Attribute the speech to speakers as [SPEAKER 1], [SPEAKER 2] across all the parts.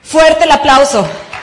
[SPEAKER 1] Fuerte el aplauso.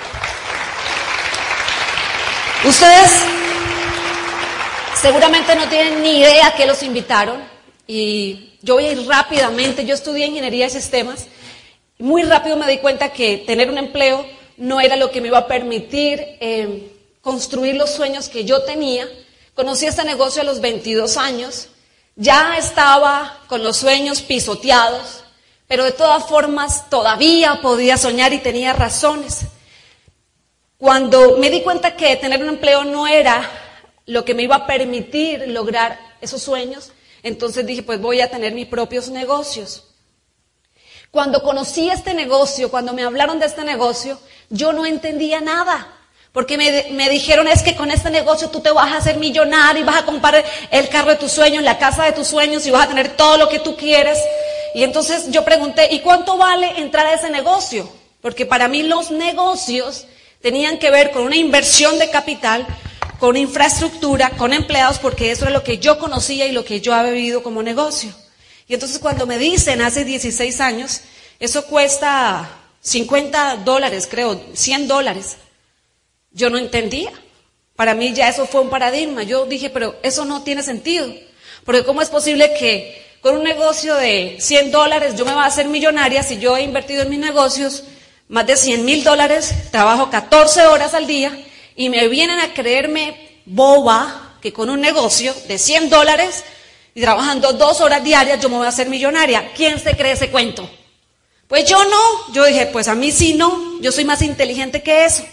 [SPEAKER 1] Ustedes seguramente no tienen ni idea a qué los invitaron y yo voy a ir rápidamente. Yo estudié ingeniería de sistemas y muy rápido me di cuenta que tener un empleo no era lo que me iba a permitir construir los sueños que yo tenía. Conocí este negocio a los 22 años, ya estaba con los sueños pisoteados, pero de todas formas todavía podía soñar y tenía razones. Cuando me di cuenta que tener un empleo no era lo que me iba a permitir lograr esos sueños, entonces dije, pues voy a tener mis propios negocios. Cuando conocí este negocio, cuando me hablaron de este negocio, yo no entendía nada. Porque me dijeron, es que con este negocio tú te vas a hacer millonario y vas a comprar el carro de tus sueños, la casa de tus sueños y vas a tener todo lo que tú quieres. Y entonces yo pregunté, ¿y cuánto vale entrar a ese negocio? Porque para mí los negocios tenían que ver con una inversión de capital, con infraestructura, con empleados, porque eso era lo que yo conocía y lo que yo había vivido como negocio. Y entonces cuando me dicen hace 16 años, eso cuesta $50, creo, $100. Yo no entendía. Para mí ya eso fue un paradigma. Yo dije, pero eso no tiene sentido. Porque ¿cómo es posible que con un negocio de $100 yo me vaya a hacer millonaria si yo he invertido en mis negocios más de $100,000, trabajo 14 horas al día y me vienen a creerme boba que con un negocio de $100 y trabajando 2 horas diarias yo me voy a hacer millonaria? ¿Quién se cree ese cuento? Pues yo no. Yo dije, pues a mí sí no. Yo soy más inteligente que eso.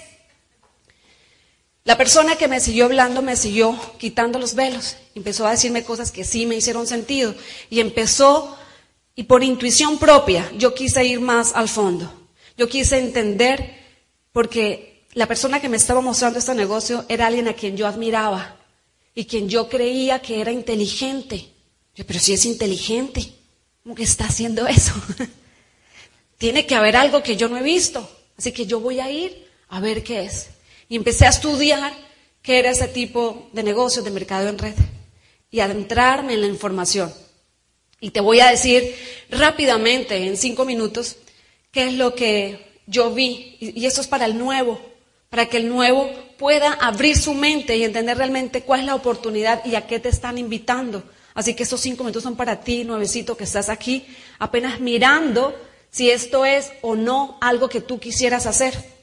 [SPEAKER 1] La persona que me siguió hablando me siguió quitando los velos, empezó a decirme cosas que sí me hicieron sentido y por intuición propia, yo quise ir más al fondo. Yo quise entender porque la persona que me estaba mostrando este negocio era alguien a quien yo admiraba y quien yo creía que era inteligente. Yo, pero si es inteligente, ¿cómo que está haciendo eso? Tiene que haber algo que yo no he visto, así que yo voy a ir a ver qué es. Y empecé a estudiar qué era ese tipo de negocios de mercadeo en red y a adentrarme en la información. Y te voy a decir rápidamente, en 5 minutos, qué es lo que yo vi. Y esto es para el nuevo, para que el nuevo pueda abrir su mente y entender realmente cuál es la oportunidad y a qué te están invitando. Así que estos 5 minutos son para ti, nuevecito, que estás aquí, apenas mirando si esto es o no algo que tú quisieras hacer.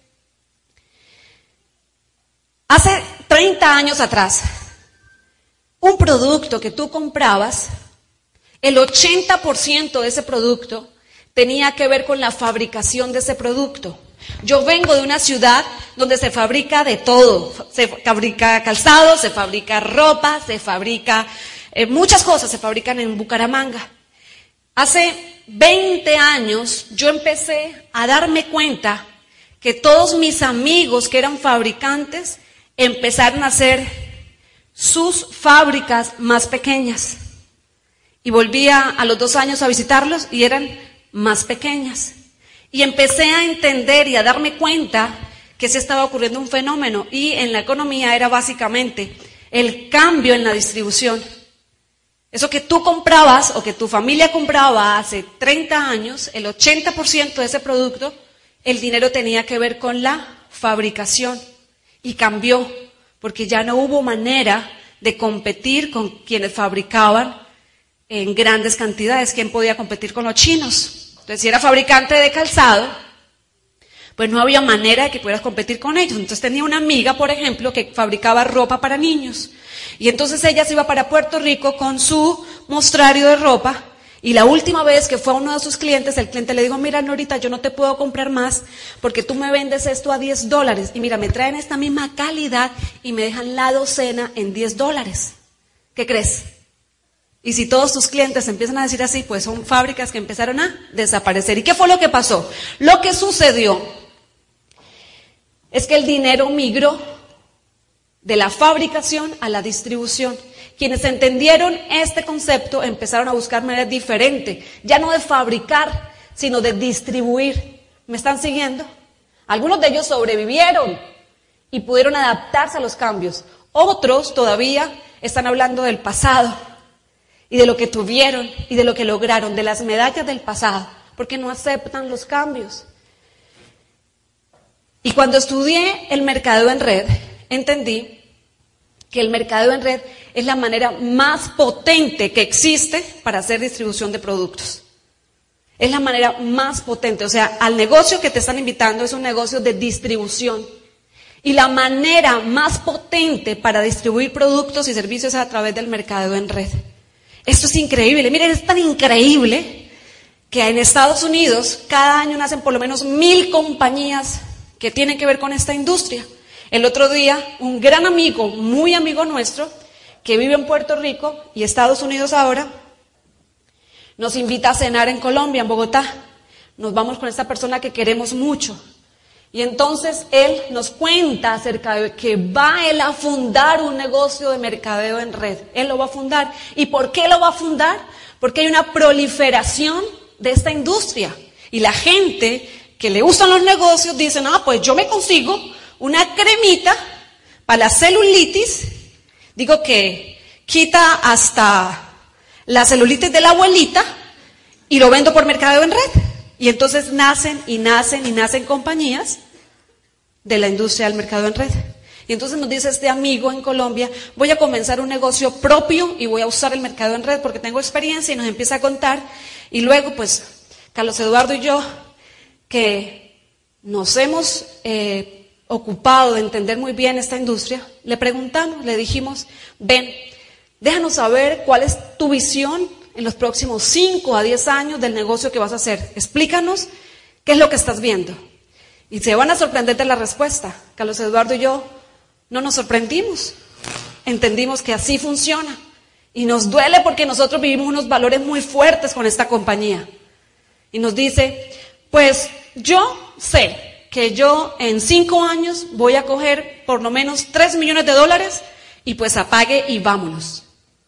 [SPEAKER 1] Hace 30 años atrás, un producto que tú comprabas, el 80% de ese producto tenía que ver con la fabricación de ese producto. Yo vengo de una ciudad donde se fabrica de todo. Se fabrica calzado, se fabrica ropa, se fabrica muchas cosas, se fabrican en Bucaramanga. Hace 20 años yo empecé a darme cuenta que todos mis amigos que eran fabricantes empezaron a hacer sus fábricas más pequeñas. Y volvía a los 2 años a visitarlos y eran más pequeñas. Y empecé a entender y a darme cuenta que se estaba ocurriendo un fenómeno y en la economía era básicamente el cambio en la distribución. Eso que tú comprabas o que tu familia compraba hace 30 años, el 80% de ese producto, el dinero tenía que ver con la fabricación. Y cambió, porque ya no hubo manera de competir con quienes fabricaban en grandes cantidades. ¿Quién podía competir con los chinos? Entonces, si era fabricante de calzado, pues no había manera de que pudieras competir con ellos. Entonces tenía una amiga, por ejemplo, que fabricaba ropa para niños. Y entonces ella se iba para Puerto Rico con su mostrario de ropa. Y la última vez que fue a uno de sus clientes, el cliente le dijo, mira Norita, yo no te puedo comprar más porque tú me vendes esto a $10. Y mira, me traen esta misma calidad y me dejan la docena en $10. ¿Qué crees? Y si todos tus clientes empiezan a decir así, pues son fábricas que empezaron a desaparecer. ¿Y qué fue lo que pasó? Lo que sucedió es que el dinero migró de la fabricación a la distribución. Quienes entendieron este concepto empezaron a buscar maneras diferentes, ya no de fabricar, sino de distribuir. ¿Me están siguiendo? Algunos de ellos sobrevivieron y pudieron adaptarse a los cambios. Otros todavía están hablando del pasado y de lo que tuvieron y de lo que lograron, de las medallas del pasado, porque no aceptan los cambios. Y cuando estudié el mercadeo en red, entendí que el mercadeo en red es la manera más potente que existe para hacer distribución de productos. Es la manera más potente. O sea, al negocio que te están invitando es un negocio de distribución. Y la manera más potente para distribuir productos y servicios es a través del mercadeo en red. Esto es increíble. Miren, es tan increíble que en Estados Unidos cada año nacen por lo menos 1,000 compañías que tienen que ver con esta industria. El otro día, un gran amigo, muy amigo nuestro, que vive en Puerto Rico y Estados Unidos ahora, nos invita a cenar en Colombia, en Bogotá. Nos vamos con esta persona que queremos mucho. Y entonces él nos cuenta acerca de que va él a fundar un negocio de mercadeo en red. Él lo va a fundar. ¿Y por qué lo va a fundar? Porque hay una proliferación de esta industria. Y la gente que le gustan los negocios dicen, pues yo me consigo una cremita para la celulitis. Digo que quita hasta la celulitis de la abuelita y lo vendo por mercadeo en red. Y entonces nacen compañías de la industria del mercado en red. Y entonces nos dice este amigo en Colombia, voy a comenzar un negocio propio y voy a usar el mercado en red porque tengo experiencia, y nos empieza a contar. Y luego, pues, Carlos Eduardo y yo, que nos hemos ocupado de entender muy bien esta industria, le preguntamos, le dijimos, ven, déjanos saber cuál es tu visión en los próximos 5 a 10 años del negocio que vas a hacer. Explícanos qué es lo que estás viendo. Y se van a sorprender de la respuesta. Carlos Eduardo y yo no nos sorprendimos. Entendimos que así funciona. Y nos duele porque nosotros vivimos unos valores muy fuertes con esta compañía. Y nos dice, pues yo sé que yo en 5 años voy a coger por lo menos $3 millones y pues apague y vámonos.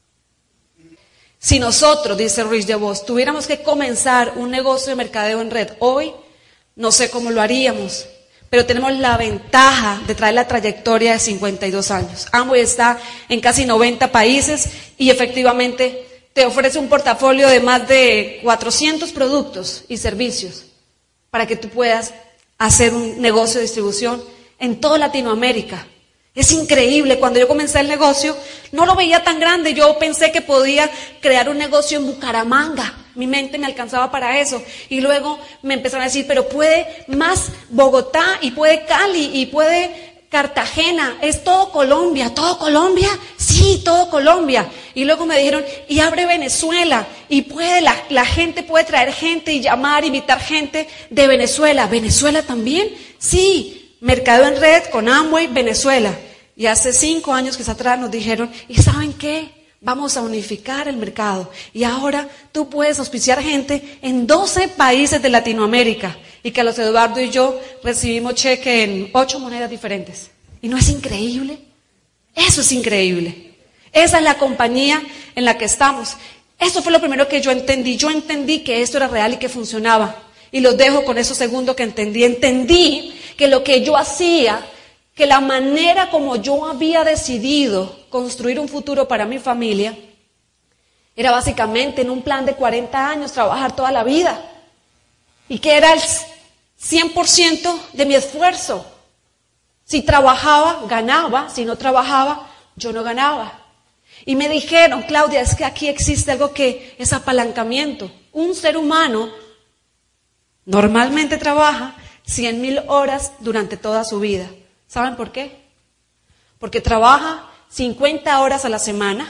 [SPEAKER 1] Si nosotros, dice Rich DeVos, tuviéramos que comenzar un negocio de mercadeo en red hoy, no sé cómo lo haríamos, pero tenemos la ventaja de traer la trayectoria de 52 años. Amway está en casi 90 países y efectivamente te ofrece un portafolio de más de 400 productos y servicios para que tú puedas hacer un negocio de distribución en toda Latinoamérica. Es increíble, cuando yo comencé el negocio, no lo veía tan grande, yo pensé que podía crear un negocio en Bucaramanga, mi mente me alcanzaba para eso, y luego me empezaron a decir, pero puede más Bogotá, y puede Cali, y puede Cartagena, es todo Colombia, sí, todo Colombia, y luego me dijeron, y abre Venezuela, y puede, la gente puede traer gente, y llamar, invitar gente de Venezuela también, sí. Mercado en red con Amway, Venezuela. Y hace 5 años que atrás nos dijeron, ¿y saben qué? Vamos a unificar el mercado. Y ahora tú puedes auspiciar gente en 12 países de Latinoamérica. Y Carlos Eduardo y yo recibimos cheque en 8 monedas diferentes. ¿Y no es increíble? Eso es increíble. Esa es la compañía en la que estamos. Eso fue lo primero que yo entendí. Yo entendí que esto era real y que funcionaba. Y los dejo con eso segundo que entendí. Entendí que lo que yo hacía, que la manera como yo había decidido construir un futuro para mi familia, era básicamente en un plan de 40 años, trabajar toda la vida. Y que era el 100% de mi esfuerzo. Si trabajaba, ganaba. Si no trabajaba, yo no ganaba. Y me dijeron, Claudia, es que aquí existe algo que es apalancamiento. Un ser humano normalmente trabaja 100,000 horas durante toda su vida. ¿Saben por qué? Porque trabaja 50 horas a la semana,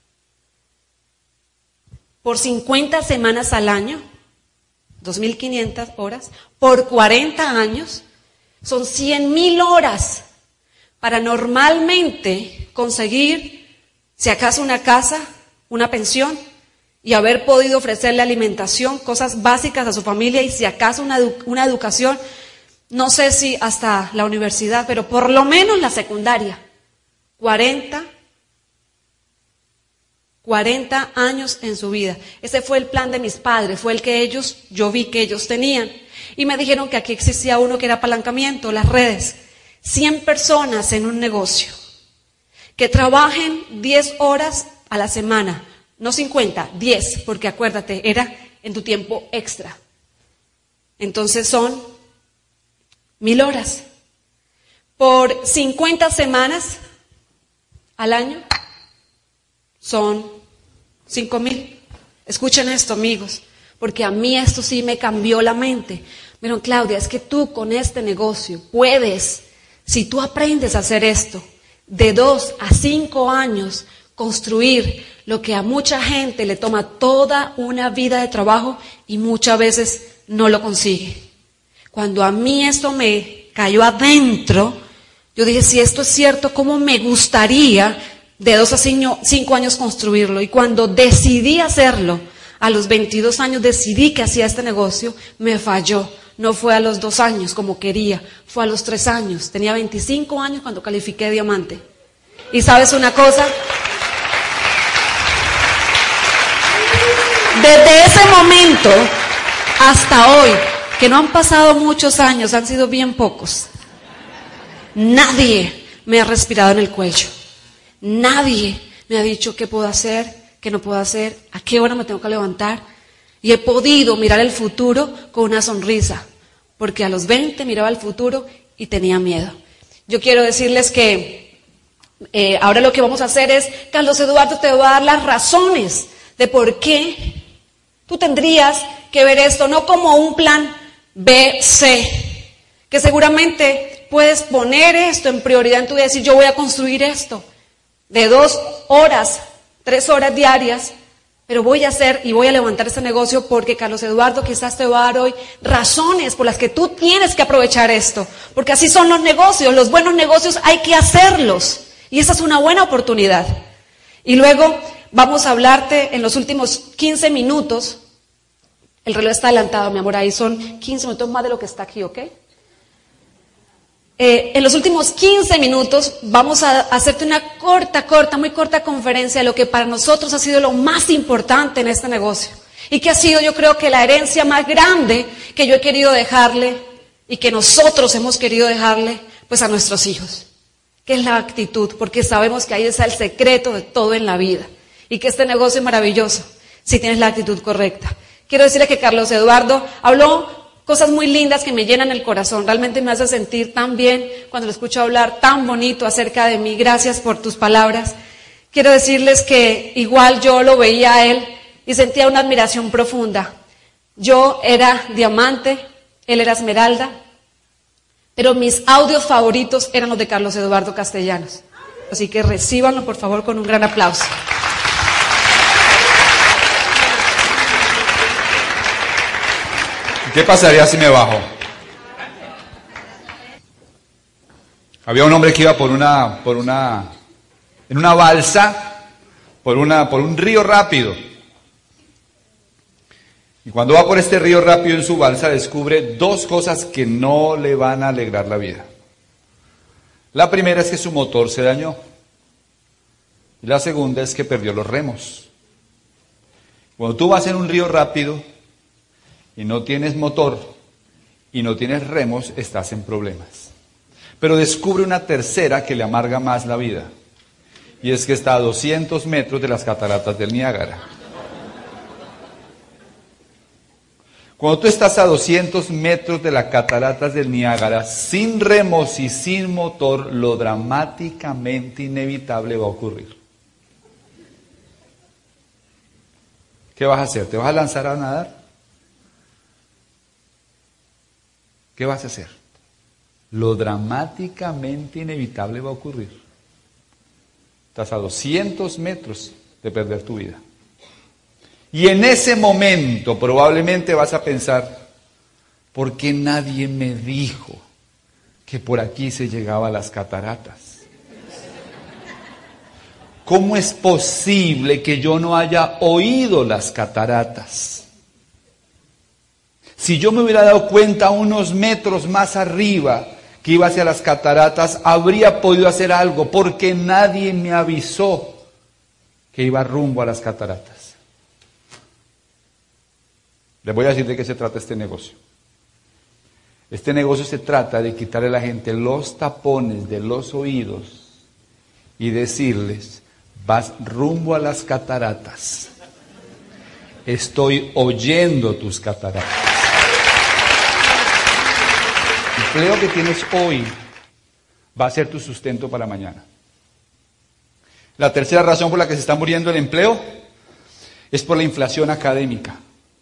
[SPEAKER 1] por 50 semanas al año, 2,500 horas, por 40 años, son 100,000 horas para normalmente conseguir, si acaso una casa, una pensión, y haber podido ofrecerle alimentación, cosas básicas a su familia, y si acaso una educación, no sé si hasta la universidad, pero por lo menos la secundaria. 40 años en su vida. Ese fue el plan de mis padres, fue el que yo vi que ellos tenían. Y me dijeron que aquí existía uno que era apalancamiento, las redes. 100 personas en un negocio, que trabajen 10 horas a la semana. No 50, 10, porque acuérdate, era en tu tiempo extra. Entonces son 1,000 horas. por 50 semanas al año son 5,000. Escuchen esto, amigos, porque a mí esto sí me cambió la mente. Pero Claudia, es que tú con este negocio puedes, si tú aprendes a hacer esto, de 2 a 5 años, construir lo que a mucha gente le toma toda una vida de trabajo y muchas veces no lo consigue. Cuando a mí esto me cayó adentro, yo dije, si esto es cierto, ¿cómo me gustaría de 2 a 5 años construirlo? Y cuando decidí hacerlo, a los 22 años decidí que hacía este negocio, me falló. No fue a los 2 años como quería, fue a los 3 años. Tenía 25 años cuando califiqué diamante. ¿Y sabes una cosa? Desde ese momento hasta hoy, que no han pasado muchos años, han sido bien pocos, nadie me ha respirado en el cuello. Nadie me ha dicho qué puedo hacer, qué no puedo hacer, a qué hora me tengo que levantar. Y he podido mirar el futuro con una sonrisa, porque a los 20 miraba el futuro y tenía miedo. Yo quiero decirles que ahora lo que vamos a hacer es, Carlos Eduardo te va a dar las razones de por qué tú tendrías que ver esto, no como un plan B, C, que seguramente puedes poner esto en prioridad en tu vida y decir, yo voy a construir esto de 2 horas, 3 horas diarias, pero voy a hacer y voy a levantar este negocio porque Carlos Eduardo quizás te va a dar hoy razones por las que tú tienes que aprovechar esto, porque así son los buenos negocios hay que hacerlos y esa es una buena oportunidad. Y luego vamos a hablarte en los últimos 15 minutos, el reloj está adelantado, mi amor, ahí son 15 minutos más de lo que está aquí, ¿ok? En los últimos 15 minutos vamos a hacerte una muy corta conferencia de lo que para nosotros ha sido lo más importante en este negocio y que ha sido, yo creo, que la herencia más grande que yo he querido dejarle y que nosotros hemos querido dejarle pues a nuestros hijos, que es la actitud, porque sabemos que ahí está el secreto de todo en la vida y que este negocio es maravilloso si tienes la actitud correcta. Quiero decirle que Carlos Eduardo habló cosas muy lindas que me llenan el corazón, realmente me hace sentir tan bien cuando lo escucho hablar tan bonito acerca de mí. Gracias por tus palabras. Quiero decirles que igual yo lo veía a él y sentía una admiración profunda. Yo era diamante, él era esmeralda, pero mis audios favoritos eran los de Carlos Eduardo Castellanos. Así que recíbanlo por favor con un gran aplauso.
[SPEAKER 2] ¿Qué pasaría si me bajo? Había un hombre que iba en una balsa, por un río rápido. Y cuando va por este río rápido en su balsa, descubre 2 cosas que no le van a alegrar la vida. La primera es que su motor se dañó. Y la segunda es que perdió los remos. Cuando tú vas en un río rápido y no tienes motor y no tienes remos, estás en problemas. Pero descubre una tercera que le amarga más la vida, y es que está a 200 metros de las cataratas del Niágara. Cuando tú estás a 200 metros de las cataratas del Niágara, sin remos y sin motor, lo dramáticamente inevitable va a ocurrir. ¿Qué vas a hacer? ¿Te vas a lanzar a nadar? ¿Qué vas a hacer? Lo dramáticamente inevitable va a ocurrir. Estás a 200 metros de perder tu vida. Y en ese momento probablemente vas a pensar, ¿por qué nadie me dijo que por aquí se llegaba a las cataratas? ¿Cómo es posible que yo no haya oído las cataratas? Si yo me hubiera dado cuenta unos metros más arriba que iba hacia las cataratas, habría podido hacer algo, porque nadie me avisó que iba rumbo a las cataratas. Les voy a decir de qué se trata este negocio. Este negocio se trata de quitarle a la gente los tapones de los oídos y decirles, vas rumbo a las cataratas. Estoy oyendo tus cataratas. El empleo que tienes hoy va a ser tu sustento para mañana. La tercera razón por la que se está muriendo el empleo es por la inflación académica.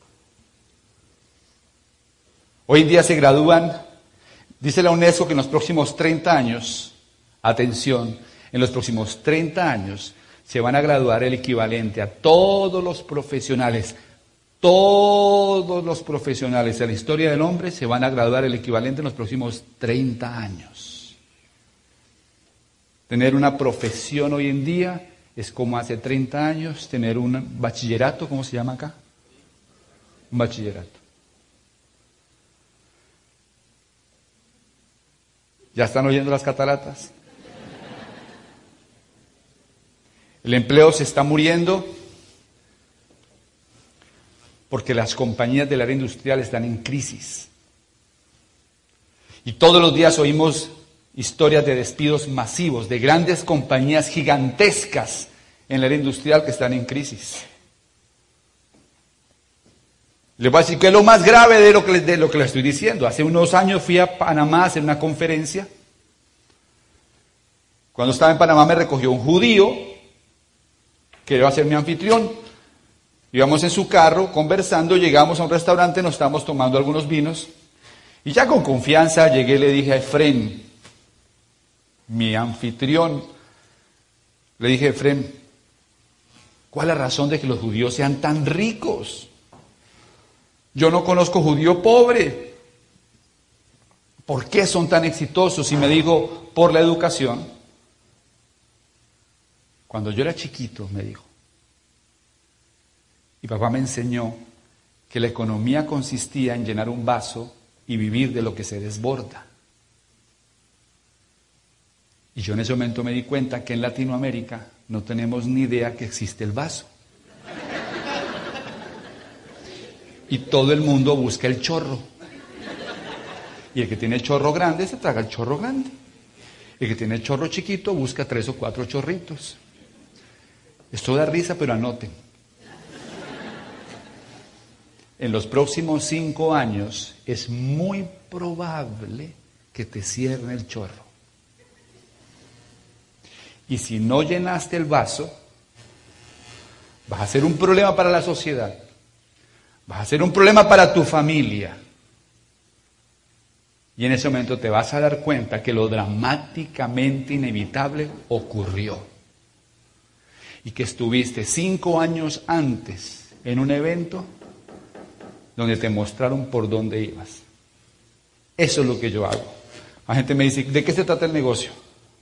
[SPEAKER 2] Hoy en día se gradúan, dice la UNESCO que en los próximos 30 años, atención, en los próximos 30 años se van a graduar el equivalente a todos los profesionales de la historia del hombre se van a graduar el equivalente en los próximos 30 años. Tener una profesión hoy en día es como hace 30 años tener un bachillerato, ¿cómo se llama acá? Un bachillerato. ¿Ya están oyendo las cataratas? El empleo se está muriendo porque las compañías del área industrial están en crisis. Y todos los días oímos historias de despidos masivos de grandes compañías gigantescas en el área industrial que están en crisis. Les voy a decir que es lo más grave de lo que les estoy diciendo. Hace unos años fui a Panamá a hacer una conferencia. Cuando estaba en Panamá me recogió un judío que iba a ser mi anfitrión. Íbamos en su carro conversando, llegamos a un restaurante, nos estábamos tomando algunos vinos y ya con confianza llegué y le dije a Efrén, mi anfitrión, le dije, Efrén, ¿cuál es la razón de que los judíos sean tan ricos? Yo no conozco judío pobre. ¿Por qué son tan exitosos? Y me dijo, por la educación. Cuando yo era chiquito, me dijo, mi papá me enseñó que la economía consistía en llenar un vaso y vivir de lo que se desborda. Y yo en ese momento me di cuenta que en Latinoamérica no tenemos ni idea que existe el vaso. Y todo el mundo busca el chorro. Y el que tiene el chorro grande se traga el chorro grande. El que tiene el chorro chiquito busca 3 o 4 chorritos. Esto da risa, pero anoten. En los próximos 5 años es muy probable que te cierren el chorro. Y si no llenaste el vaso, vas a ser un problema para la sociedad. Vas a ser un problema para tu familia. Y en ese momento te vas a dar cuenta que lo dramáticamente inevitable ocurrió. Y que estuviste 5 años antes en un evento donde te mostraron por dónde ibas. Eso es lo que yo hago. La gente me dice, ¿de qué se trata el negocio?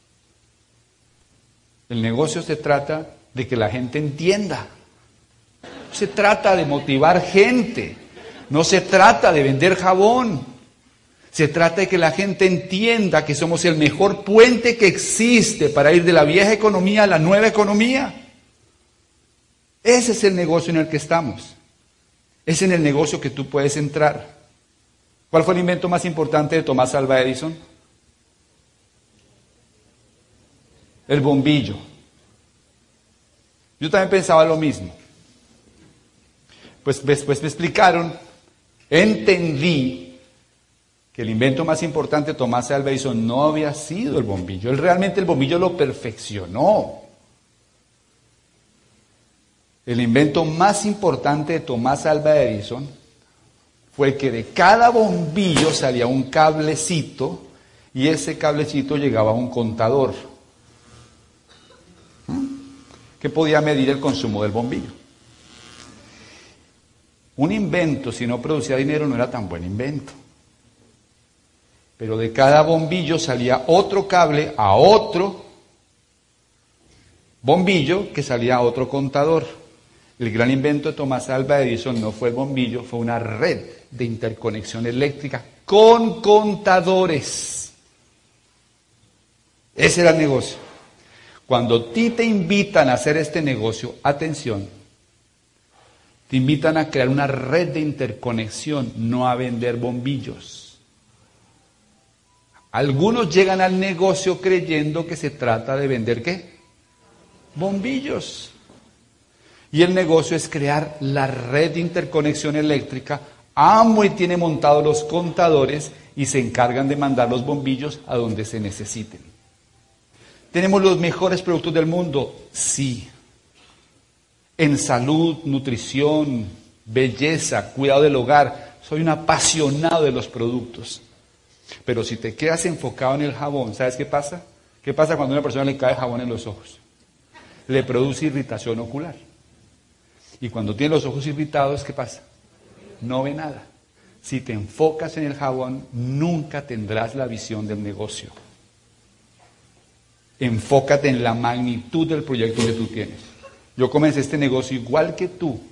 [SPEAKER 2] El negocio se trata de que la gente entienda. No se trata de motivar gente. No se trata de vender jabón. Se trata de que la gente entienda que somos el mejor puente que existe para ir de la vieja economía a la nueva economía. Ese es el negocio en el que estamos. Es en el negocio que tú puedes entrar. ¿Cuál fue el invento más importante de Thomas Alva Edison? El bombillo. Yo también pensaba lo mismo. Pues después me explicaron, entendí que el invento más importante de Thomas Alva Edison no había sido el bombillo. Él realmente el bombillo lo perfeccionó. El invento más importante de Thomas Alva Edison fue que de cada bombillo salía un cablecito y ese cablecito llegaba a un contador que podía medir el consumo del bombillo. Un invento, si no producía dinero, no era tan buen invento. Pero de cada bombillo salía otro cable a otro bombillo que salía a otro contador. El gran invento de Thomas Alva Edison no fue el bombillo, fue una red de interconexión eléctrica con contadores. Ese era el negocio. Cuando a ti te invitan a hacer este negocio, atención, te invitan a crear una red de interconexión, no a vender bombillos. Algunos llegan al negocio creyendo que se trata de vender ¿qué? Bombillos. Y el negocio es crear la red de interconexión eléctrica. Amway tiene montados los contadores y se encargan de mandar los bombillos a donde se necesiten. ¿Tenemos los mejores productos del mundo? Sí. En salud, nutrición, belleza, cuidado del hogar. Soy un apasionado de los productos. Pero si te quedas enfocado en el jabón, ¿sabes qué pasa? ¿Qué pasa cuando a una persona le cae jabón en los ojos? Le produce irritación ocular. Y cuando tiene los ojos irritados, ¿qué pasa? No ve nada. Si te enfocas en el jabón, nunca tendrás la visión del negocio. Enfócate en la magnitud del proyecto que tú tienes. Yo comencé este negocio igual que tú.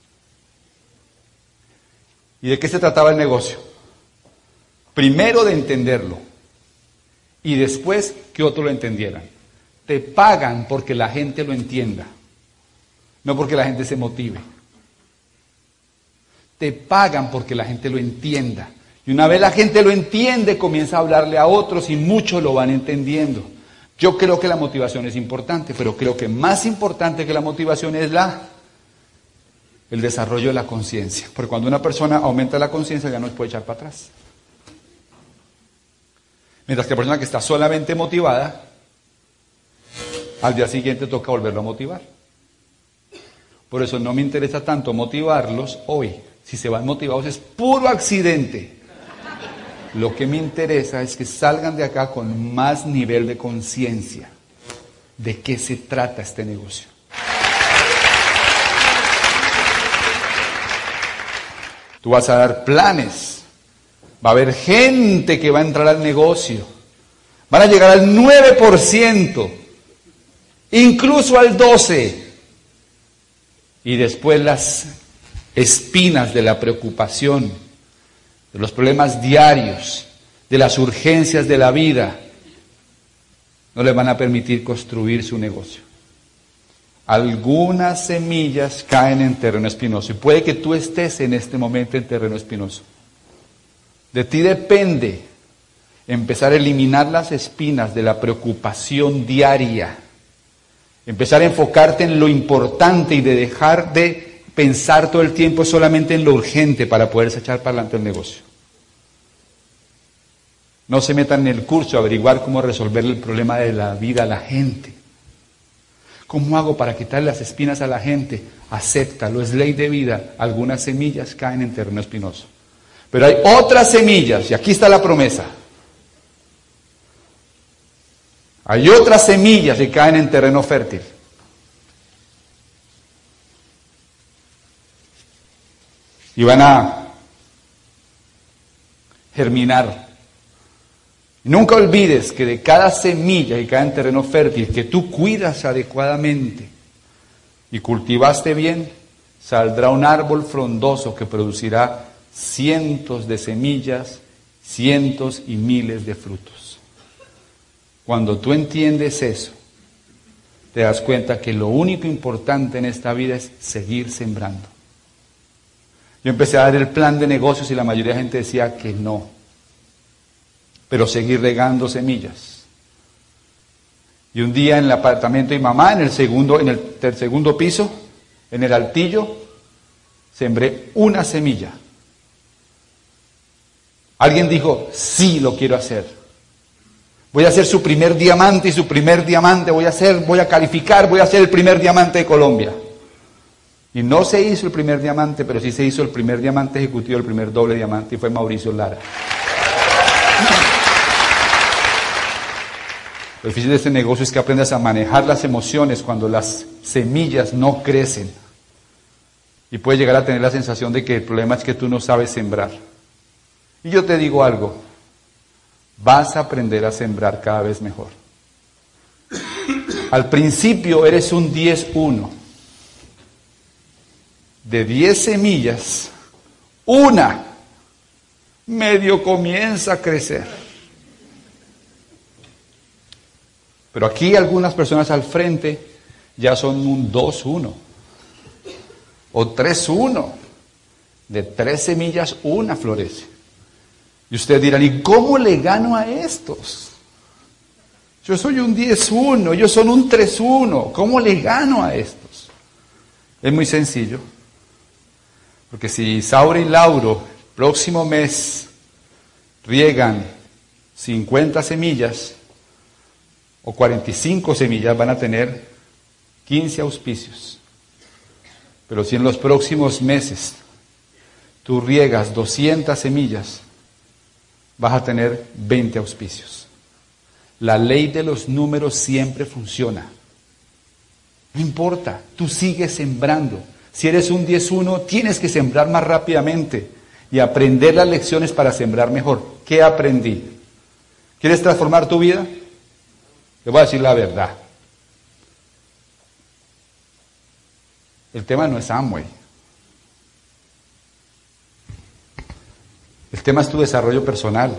[SPEAKER 2] ¿Y de qué se trataba el negocio? Primero de entenderlo y después que otros lo entendieran. Te pagan porque la gente lo entienda, no porque la gente se motive. Te pagan porque la gente lo entienda. Y una vez la gente lo entiende, comienza a hablarle a otros y muchos lo van entendiendo. Yo creo que la motivación es importante, pero creo que más importante que la motivación es el desarrollo de la conciencia. Porque cuando una persona aumenta la conciencia ya no se puede echar para atrás. Mientras que la persona que está solamente motivada, al día siguiente toca volverlo a motivar. Por eso no me interesa tanto motivarlos hoy. Si se van motivados es puro accidente. Lo que me interesa es que salgan de acá con más nivel de conciencia. ¿De qué se trata este negocio? Tú vas a dar planes. Va a haber gente que va a entrar al negocio. Van a llegar al 9%, incluso al 12%. Y después las espinas de la preocupación, de los problemas diarios, de las urgencias de la vida, no les van a permitir construir su negocio. Algunas semillas caen en terreno espinoso y puede que tú estés en este momento en terreno espinoso. De ti depende empezar a eliminar las espinas de la preocupación diaria, empezar a enfocarte en lo importante y de dejar de pensar todo el tiempo solamente en lo urgente para poderse echar para adelante el negocio. No se metan en el curso a averiguar cómo resolver el problema de la vida a la gente. ¿Cómo hago para quitarle las espinas a la gente? Acéptalo, es ley de vida. Algunas semillas caen en terreno espinoso. Pero hay otras semillas, y aquí está la promesa. Hay otras semillas que caen en terreno fértil. Y van a germinar. Nunca olvides que de cada semilla que cae en terreno fértil, que tú cuidas adecuadamente y cultivaste bien, saldrá un árbol frondoso que producirá cientos de semillas, cientos y miles de frutos. Cuando tú entiendes eso, te das cuenta que lo único importante en esta vida es seguir sembrando. Yo empecé a dar el plan de negocios y la mayoría de gente decía que no, pero seguir regando semillas. Y un día en el apartamento de mi mamá, en el segundo piso, en el altillo, sembré una semilla. Alguien dijo, sí, lo quiero hacer. Voy a hacer su primer diamante y su primer diamante voy a calificar, voy a hacer el primer diamante de Colombia. Y no se hizo el primer diamante, pero sí se hizo el primer diamante ejecutivo, el primer doble diamante, y fue Mauricio Lara. Lo difícil de este negocio es que aprendas a manejar las emociones cuando las semillas no crecen. Y puedes llegar a tener la sensación de que el problema es que tú no sabes sembrar. Y yo te digo algo, vas a aprender a sembrar cada vez mejor. Al principio eres un 10-1. De 10 semillas, una medio comienza a crecer. Pero aquí algunas personas al frente ya son un 2-1 o 3-1. De 3 semillas, una florece. Y ustedes dirán, ¿y cómo le gano a estos? Yo soy un 10-1, ellos son un 3-1. ¿Cómo le gano a estos? Es muy sencillo. Porque si Saura y Lauro próximo mes riegan 50 semillas, o 45 semillas van a tener 15 auspicios. Pero si en los próximos meses tú riegas 200 semillas, vas a tener 20 auspicios. La ley de los números siempre funciona. No importa, tú sigues sembrando. Si eres un 10-1, tienes que sembrar más rápidamente y aprender las lecciones para sembrar mejor. ¿Qué aprendí? ¿Quieres transformar tu vida? Te voy a decir la verdad. El tema no es Amway. El tema es tu desarrollo personal.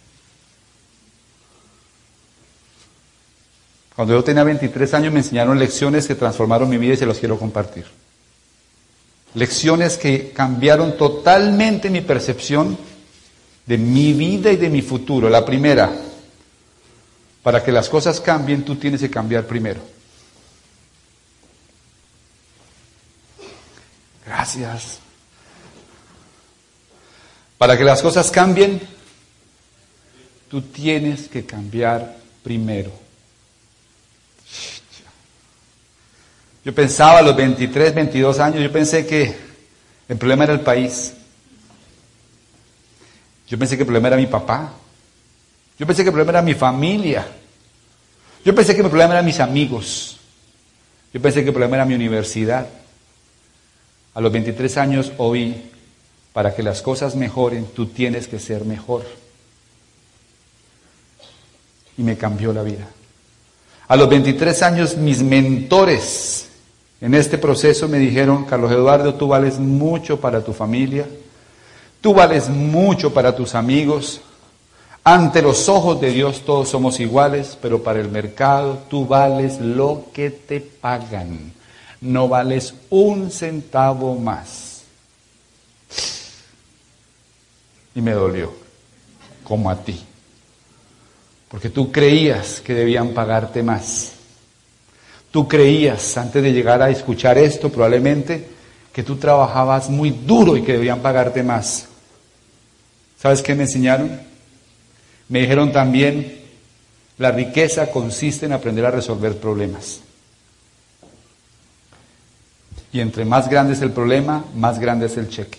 [SPEAKER 2] Cuando yo tenía 23 años me enseñaron lecciones que transformaron mi vida y se los quiero compartir. Lecciones que cambiaron totalmente mi percepción de mi vida y de mi futuro. La primera, para que las cosas cambien, tú tienes que cambiar primero. Gracias. Para que las cosas cambien, tú tienes que cambiar primero. Yo pensaba a los 23, 22 años, yo pensé que el problema era el país. Yo pensé que el problema era mi papá. Yo pensé que el problema era mi familia. Yo pensé que el problema eran mis amigos. Yo pensé que el problema era mi universidad. A los 23 años oí, para que las cosas mejoren, tú tienes que ser mejor. Y me cambió la vida. A los 23 años, mis mentores en este proceso me dijeron: Carlos Eduardo, tú vales mucho para tu familia, tú vales mucho para tus amigos, ante los ojos de Dios todos somos iguales, pero para el mercado tú vales lo que te pagan, no vales un centavo más. Y me dolió, como a ti, porque tú creías que debían pagarte más. Tú creías, antes de llegar a escuchar esto, probablemente, que tú trabajabas muy duro y que debían pagarte más. ¿Sabes qué me enseñaron? Me dijeron también, la riqueza consiste en aprender a resolver problemas. Y entre más grande es el problema, más grande es el cheque.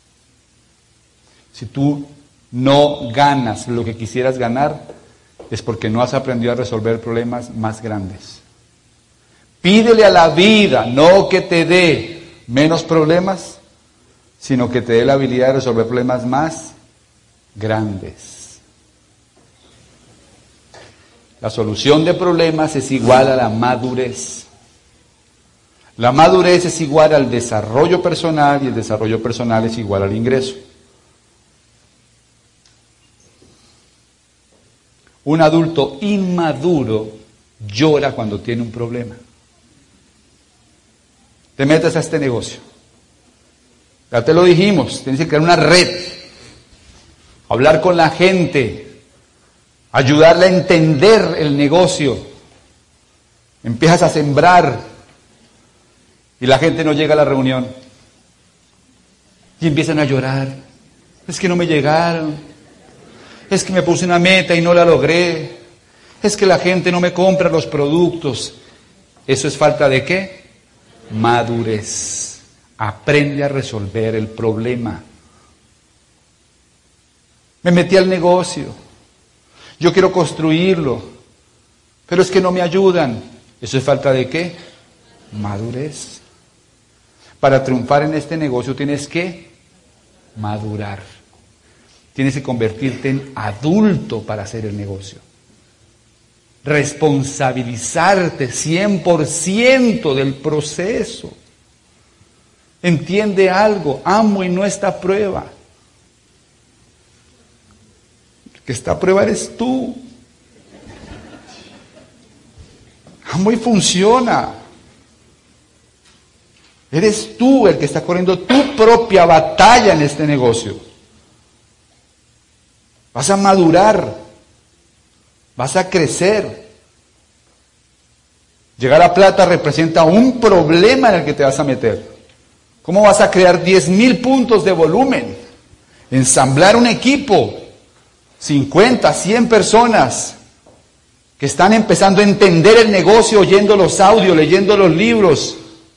[SPEAKER 2] Si tú no ganas lo que quisieras ganar, es porque no has aprendido a resolver problemas más grandes. Pídele a la vida, no que te dé menos problemas, sino que te dé la habilidad de resolver problemas más grandes. La solución de problemas es igual a la madurez. La madurez es igual al desarrollo personal y el desarrollo personal es igual al ingreso. Un adulto inmaduro llora cuando tiene un problema. Te metes a este negocio. Ya te lo dijimos, tienes que crear una red, hablar con la gente, ayudarle a entender el negocio. Empiezas a sembrar y la gente no llega a la reunión. Y empiezan a llorar. Es que no me llegaron. Es que me puse una meta y no la logré. Es que la gente no me compra los productos. ¿Eso es falta de qué? Madurez. Aprende a resolver el problema. Me metí al negocio. Yo quiero construirlo. Pero es que no me ayudan. ¿Eso es falta de qué? Madurez. Para triunfar en este negocio tienes que madurar. Tienes que convertirte en adulto para hacer el negocio. Responsabilizarte 100% del proceso. Entiende algo, Amway no está a prueba. El que está a prueba eres tú. Amway funciona. Eres tú el que está corriendo tu propia batalla en este negocio. Vas a madurar. Vas a crecer. Llegar a plata representa un problema en el que te vas a meter. ¿Cómo vas a crear 10,000 puntos de volumen? Ensamblar un equipo, 50, 100 personas, que están empezando a entender el negocio, oyendo los audios, leyendo los libros.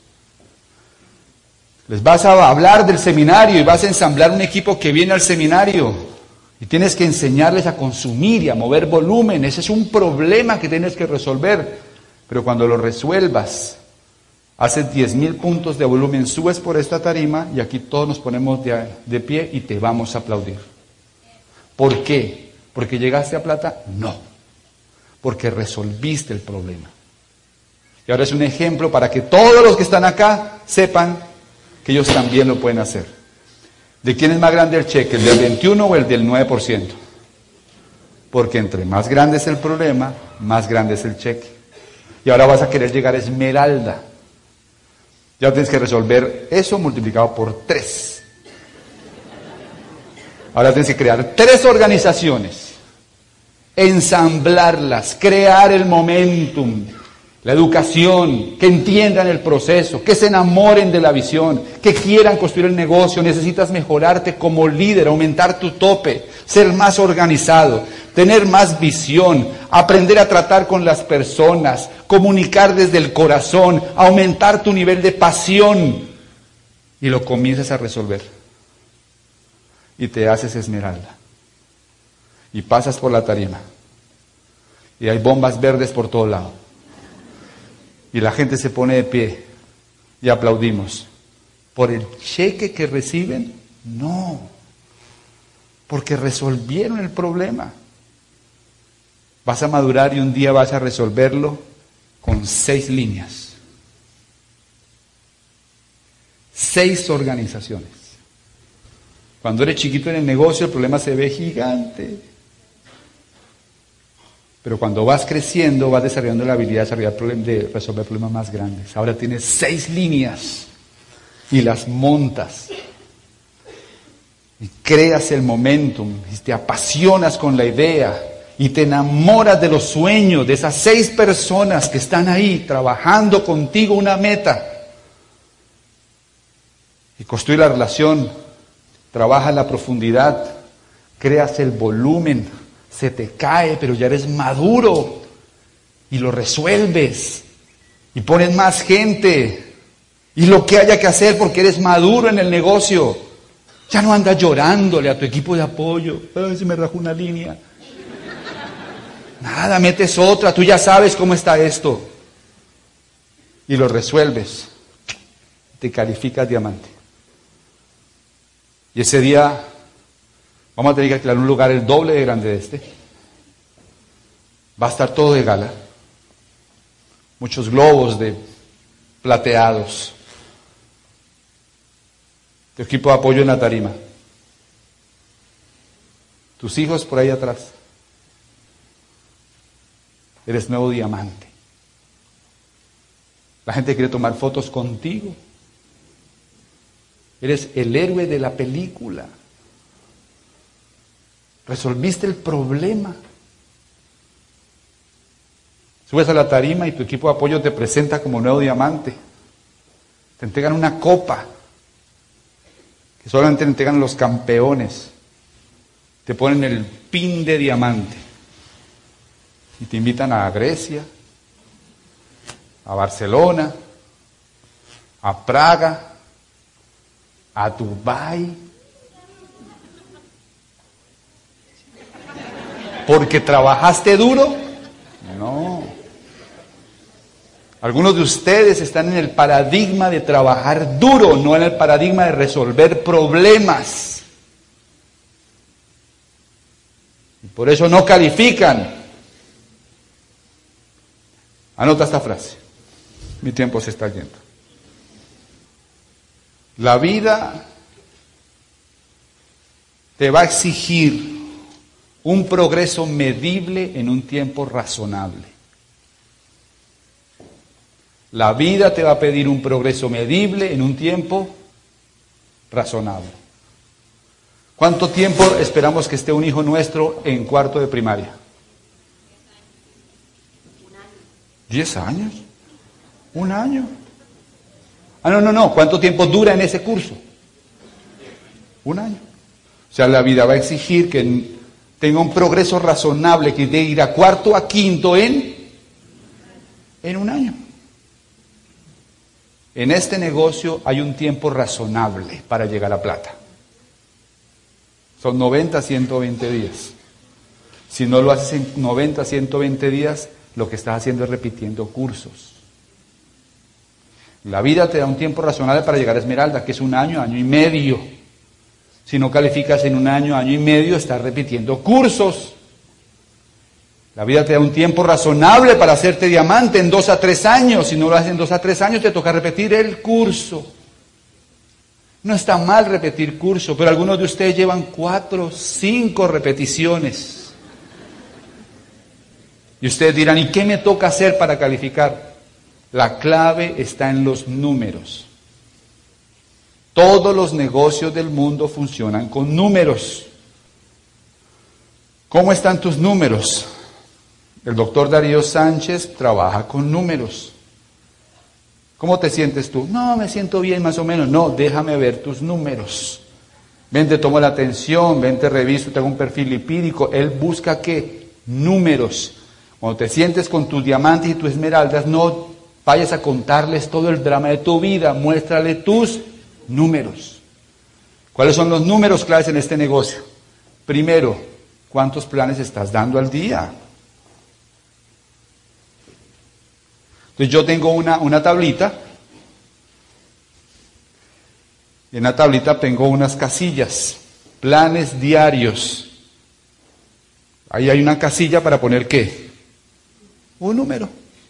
[SPEAKER 2] Les vas a hablar del seminario y vas a ensamblar un equipo que viene al seminario. Y tienes que enseñarles a consumir y a mover volumen. Ese es un problema que tienes que resolver. Pero cuando lo resuelvas, haces 10,000 puntos de volumen, subes por esta tarima y aquí todos nos ponemos de pie y te vamos a aplaudir. ¿Por qué? ¿Porque llegaste a plata? No. Porque resolviste el problema. Y ahora es un ejemplo para que todos los que están acá sepan que ellos también lo pueden hacer. ¿De quién es más grande el cheque? ¿El del 21 o el del 9%? Porque entre más grande es el problema, más grande es el cheque. Y ahora vas a querer llegar a esmeralda. Ya tienes que resolver eso multiplicado por 3. Ahora tienes que crear 3 organizaciones, ensamblarlas, crear el momentum, la educación, que entiendan el proceso, que se enamoren de la visión, que quieran construir el negocio. Necesitas mejorarte como líder, aumentar tu tope, ser más organizado, tener más visión, aprender a tratar con las personas, comunicar desde el corazón, aumentar tu nivel de pasión. Y lo comienzas a resolver. Y te haces esmeralda. Y pasas por la tarima. Y hay bombas verdes por todo lado. Y la gente se pone de pie y aplaudimos. ¿Por el cheque que reciben? No. Porque resolvieron el problema. Vas a madurar y un día vas a resolverlo con 6 líneas. 6 organizaciones. Cuando eres chiquito en el negocio, el problema se ve gigante. Pero cuando vas creciendo, vas desarrollando la habilidad de resolver problemas más grandes. Ahora tienes 6 líneas y las montas. Y creas el momentum, y te apasionas con la idea, y te enamoras de los sueños de esas 6 personas que están ahí trabajando contigo una meta. Y construye la relación, trabaja en la profundidad, creas el volumen. Se te cae, pero ya eres maduro y lo resuelves y pones más gente y lo que haya que hacer porque eres maduro en el negocio. Ya no andas llorándole a tu equipo de apoyo. Ay, se me rajó una línea. Nada, metes otra, tú ya sabes cómo está esto. Y lo resuelves. Te calificas diamante. Y ese día vamos a tener que alquilar un lugar el doble de grande de este. Va a estar todo de gala. Muchos globos de plateados. Tu equipo de apoyo en la tarima. Tus hijos por ahí atrás. Eres nuevo diamante. La gente quiere tomar fotos contigo. Eres el héroe de la película. Resolviste el problema. Subes a la tarima y tu equipo de apoyo te presenta como nuevo diamante. Te entregan una copa que solamente le entregan los campeones. Te ponen el pin de diamante y te invitan a Grecia, a Barcelona, a Praga, a Dubái. ¿Porque trabajaste duro? No. Algunos de ustedes están en el paradigma de trabajar duro, no en el paradigma de resolver problemas. Y por eso no califican. Anota esta frase. Mi tiempo se está yendo. La vida te va a exigir un progreso medible en un tiempo razonable. La vida te va a pedir un progreso medible en un tiempo razonable. ¿Cuánto tiempo esperamos que esté un hijo nuestro en cuarto de primaria? 10 años. ¿Un año? No. ¿Cuánto tiempo dura en ese curso? 1 año. O sea, la vida va a exigir que tenga un progreso razonable que de ir a cuarto a quinto en un año. En este negocio hay un tiempo razonable para llegar a plata. Son 90 a 120 días. Si no lo haces en 90 a 120 días, lo que estás haciendo es repitiendo cursos. La vida te da un tiempo razonable para llegar a Esmeralda, que es un año, año y medio. Si no calificas en un año, año y medio, estás repitiendo cursos. La vida te da un tiempo razonable para hacerte diamante en 2 a 3 años. Si no lo haces en 2 a 3 años, te toca repetir el curso. No está mal repetir curso, pero algunos de ustedes llevan 4, 5 repeticiones. Y ustedes dirán, ¿y qué me toca hacer para calificar? La clave está en los números. Todos los negocios del mundo funcionan con números. ¿Cómo están tus números? El doctor Darío Sánchez trabaja con números. ¿Cómo te sientes tú? No, me siento bien más o menos. No, déjame ver tus números. Ven, te tomo la atención, ven, te reviso, te hago un perfil lipídico. Él busca ¿qué? Números. Cuando te sientes con tus diamantes y tus esmeraldas, no vayas a contarles todo el drama de tu vida, muéstrale tus números. ¿Cuáles son los números claves en este negocio? Primero, ¿cuántos planes estás dando al día? Entonces yo tengo una tablita, y en la tablita tengo unas casillas, planes diarios. Ahí hay una casilla para poner ¿qué? Un número.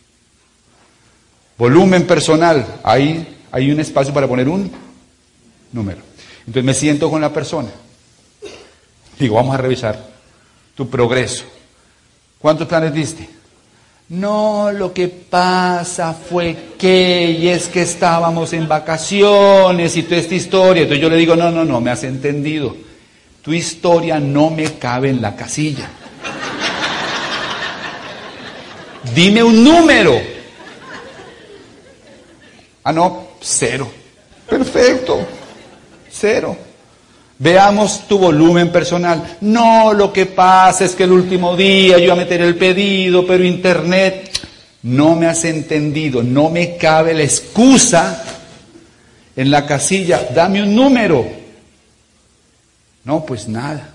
[SPEAKER 2] Volumen personal, ahí hay un espacio para poner un número. Entonces me siento con la persona. Digo, vamos a revisar tu progreso. ¿Cuántos planes diste? No, lo que pasa fue que, y es que estábamos en vacaciones y toda esta historia. Entonces yo le digo, no, me has entendido. Tu historia no me cabe en la casilla. Dime un número. Ah, no, 0. Perfecto, 0. Veamos tu volumen personal. No, lo que pasa es que el último día yo iba a meter el pedido, pero internet. No me has entendido, no me cabe la excusa en la casilla. Dame un número. No, pues nada.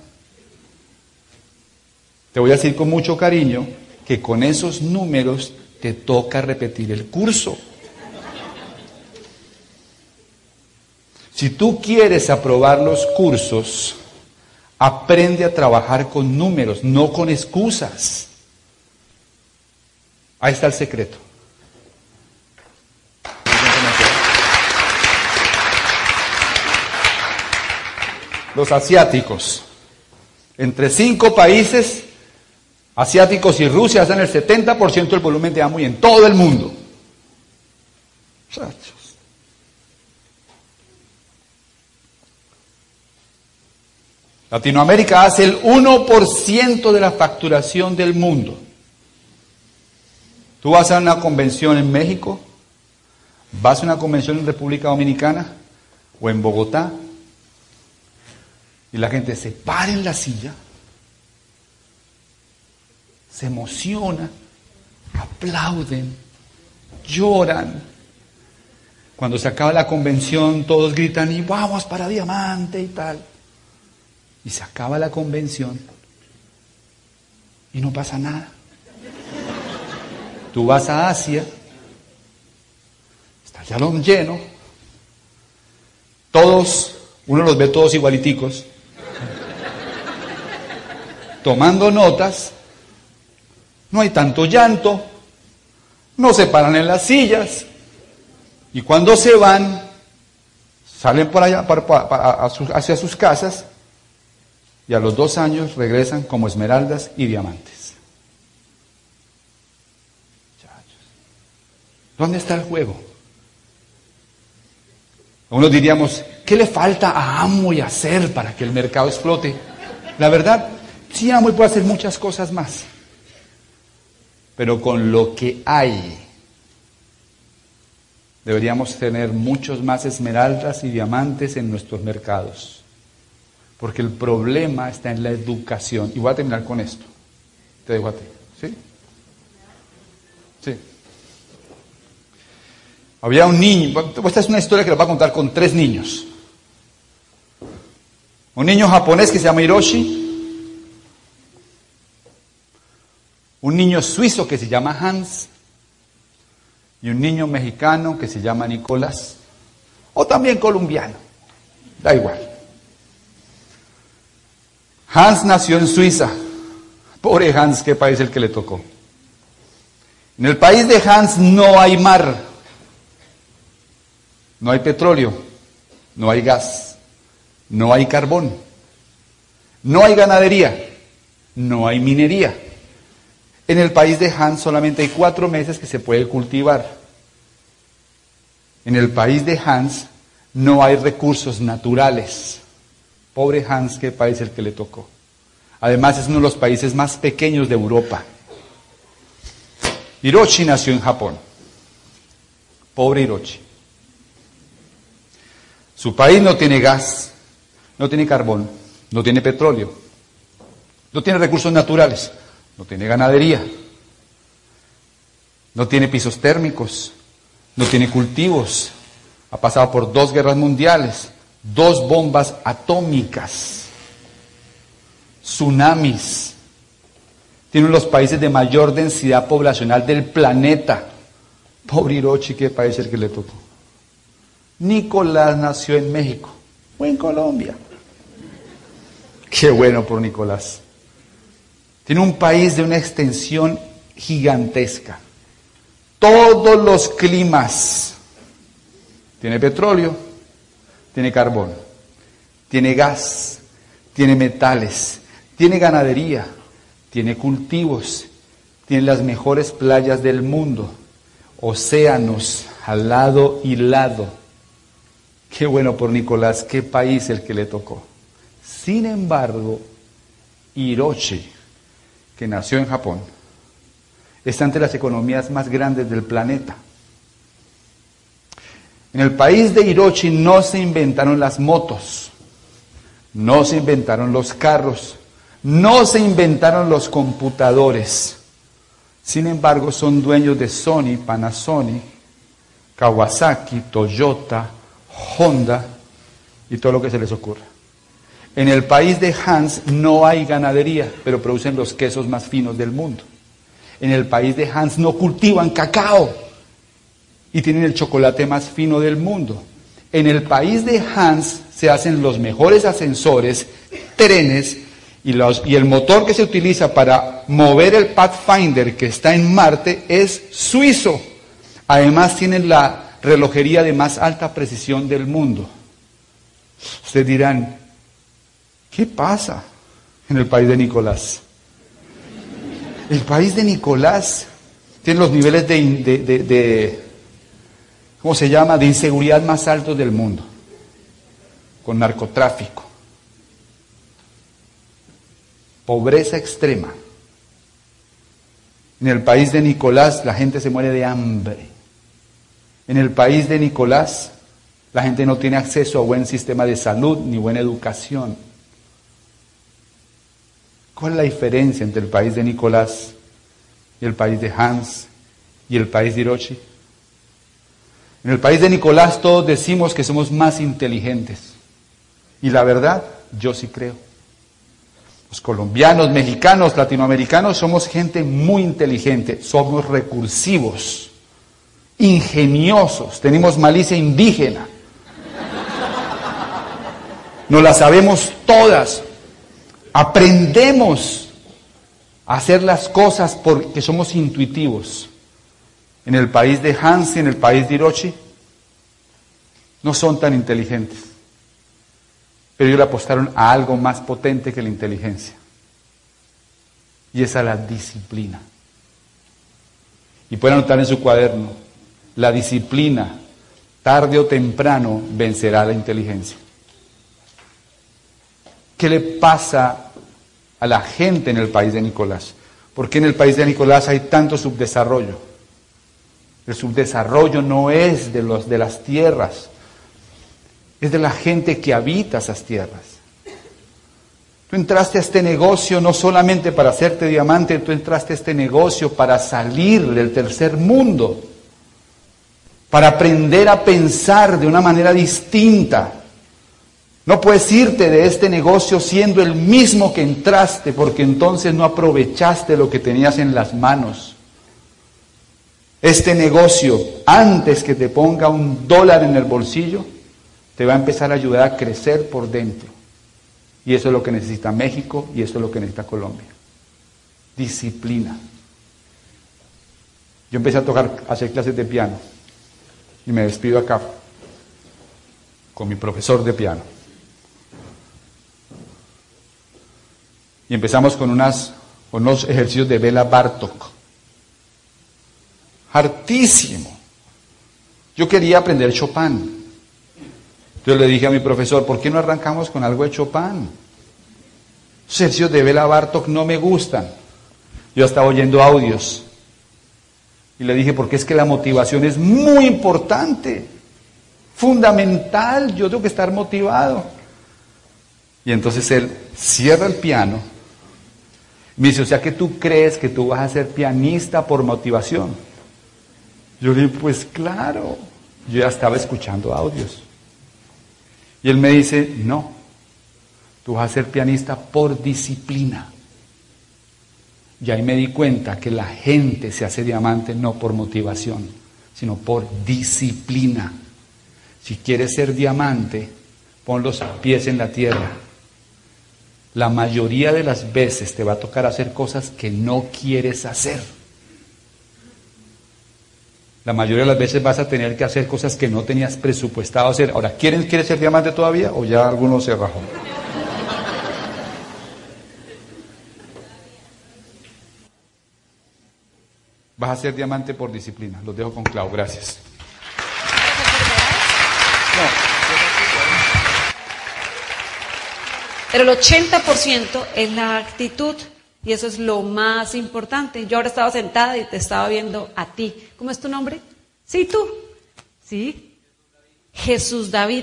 [SPEAKER 2] Te voy a decir con mucho cariño que con esos números te toca repetir el curso. Si tú quieres aprobar los cursos, aprende a trabajar con números, no con excusas. Ahí está el secreto. Los asiáticos, entre 5 países asiáticos y Rusia, hacen el 70% del volumen de Amway en todo el mundo. Latinoamérica hace el 1% de la facturación del mundo. Tú vas a una convención en México, vas a una convención en República Dominicana o en Bogotá, y la gente se para en la silla, se emociona, aplauden, lloran. Cuando se acaba la convención, todos gritan y vamos para diamante y tal. Y se acaba la convención y no pasa nada. Tú vas a Asia, está el salón lleno, todos, uno los ve todos igualiticos, tomando notas, no hay tanto llanto, no se paran en las sillas, y cuando se van, salen por allá hacia sus casas, y a los 2 años regresan como esmeraldas y diamantes. ¿Dónde está el juego? Algunos diríamos, ¿qué le falta a Amway hacer para que el mercado explote? La verdad, sí, Amway puede hacer muchas cosas más. Pero con lo que hay, deberíamos tener muchos más esmeraldas y diamantes en nuestros mercados. Porque el problema está en la educación. Y voy a terminar con esto. Te dejo a ti. ¿Sí? Sí. Había un niño, esta es una historia que les voy a contar con 3 niños. Un niño japonés que se llama Hiroshi, un niño suizo que se llama Hans y un niño mexicano que se llama Nicolás, o también colombiano, da igual. Hans nació en Suiza. Pobre Hans, qué país el que le tocó. En el país de Hans no hay mar. No hay petróleo, no hay gas, no hay carbón, no hay ganadería, no hay minería. En el país de Hans solamente hay 4 meses que se puede cultivar. En el país de Hans no hay recursos naturales. Pobre Hans, qué país el que le tocó. Además es uno de los países más pequeños de Europa. Hiroshi nació en Japón. Pobre Hiroshi. Su país no tiene gas, no tiene carbón, no tiene petróleo, no tiene recursos naturales, no tiene ganadería, no tiene pisos térmicos, no tiene cultivos, ha pasado por 2 guerras mundiales, 2 bombas atómicas, tsunamis, tiene uno de los países de mayor densidad poblacional del planeta. Pobre Hiroshi, qué país es el que le tocó. Nicolás nació en México o en Colombia. Qué bueno por Nicolás. Tiene un país de una extensión gigantesca. Todos los climas. Tiene petróleo, tiene carbón, tiene gas, tiene metales, tiene ganadería, tiene cultivos, tiene las mejores playas del mundo, océanos al lado y lado. Qué bueno por Nicolás, qué país el que le tocó. Sin embargo, Hiroshi, que nació en Japón, está entre las economías más grandes del planeta. En el país de Hiroshi no se inventaron las motos, no se inventaron los carros, no se inventaron los computadores. Sin embargo, son dueños de Sony, Panasonic, Kawasaki, Toyota, Honda y todo lo que se les ocurra. En el país de Hans no hay ganadería, pero producen los quesos más finos del mundo. En el país de Hans no cultivan cacao y tienen el chocolate más fino del mundo. En el país de Hans se hacen los mejores ascensores, trenes y el motor que se utiliza para mover el Pathfinder que está en Marte es suizo. Además tienen la relojería de más alta precisión del mundo. Ustedes dirán, ¿qué pasa en el país de Nicolás? El país de Nicolás tiene los niveles ¿cómo se llama?, de inseguridad más altos del mundo, con narcotráfico, pobreza extrema. En el país de Nicolás la gente se muere de hambre. En el país de Nicolás, la gente no tiene acceso a buen sistema de salud ni buena educación. ¿Cuál es la diferencia entre el país de Nicolás y el país de Hans y el país de Hiroshi? En el país de Nicolás todos decimos que somos más inteligentes. Y la verdad, yo sí creo. Los colombianos, mexicanos, latinoamericanos somos gente muy inteligente, somos recursivos, ingeniosos, tenemos malicia indígena. Nos la sabemos todas. Aprendemos a hacer las cosas porque somos intuitivos. En el país de Hans y en el país de Hiroshi no son tan inteligentes, pero ellos le apostaron a algo más potente que la inteligencia, y es a la disciplina. Y pueden anotar en su cuaderno, la disciplina tarde o temprano vencerá a la inteligencia. ¿Qué le pasa a la gente en el país de Nicolás? ¿Por qué en el país de Nicolás hay tanto subdesarrollo? El subdesarrollo no es de las tierras, es de la gente que habita esas tierras. Tú entraste a este negocio no solamente para hacerte diamante, tú entraste a este negocio para salir del tercer mundo, para aprender a pensar de una manera distinta. No puedes irte de este negocio siendo el mismo que entraste, porque entonces no aprovechaste lo que tenías en las manos. Este negocio, antes que te ponga $1 en el bolsillo, te va a empezar a ayudar a crecer por dentro. Y eso es lo que necesita México y eso es lo que necesita Colombia. Disciplina. Yo empecé a hacer clases de piano y me despido acá con mi profesor de piano. Y empezamos con unos ejercicios de Bela Bartók. Hartísimo. Yo quería aprender Chopin. Entonces le dije a mi profesor, ¿por qué no arrancamos con algo de Chopin? Los ejercicios de Bela Bartók no me gustan. Yo estaba oyendo audios. Y le dije, porque es que la motivación es muy importante, fundamental, yo tengo que estar motivado. Y entonces él cierra el piano. Me dice, o sea que tú crees que tú vas a ser pianista por motivación. Yo le dije, pues claro, yo ya estaba escuchando audios. Y él me dice, no, tú vas a ser pianista por disciplina. Y ahí me di cuenta que la gente se hace diamante no por motivación, sino por disciplina. Si quieres ser diamante, pon los pies en la tierra. La mayoría de las veces te va a tocar hacer cosas que no quieres hacer. La mayoría de las veces vas a tener que hacer cosas que no tenías presupuestado hacer. Ahora, ¿quieres ser diamante todavía o ya alguno se rajó? Vas a ser diamante por disciplina. Los dejo con Clau, gracias.
[SPEAKER 1] Pero el 80% es la actitud. Y eso es lo más importante. Yo ahora estaba sentada y te estaba viendo a ti. ¿Cómo es tu nombre? Sí, tú. Sí. Jesús David.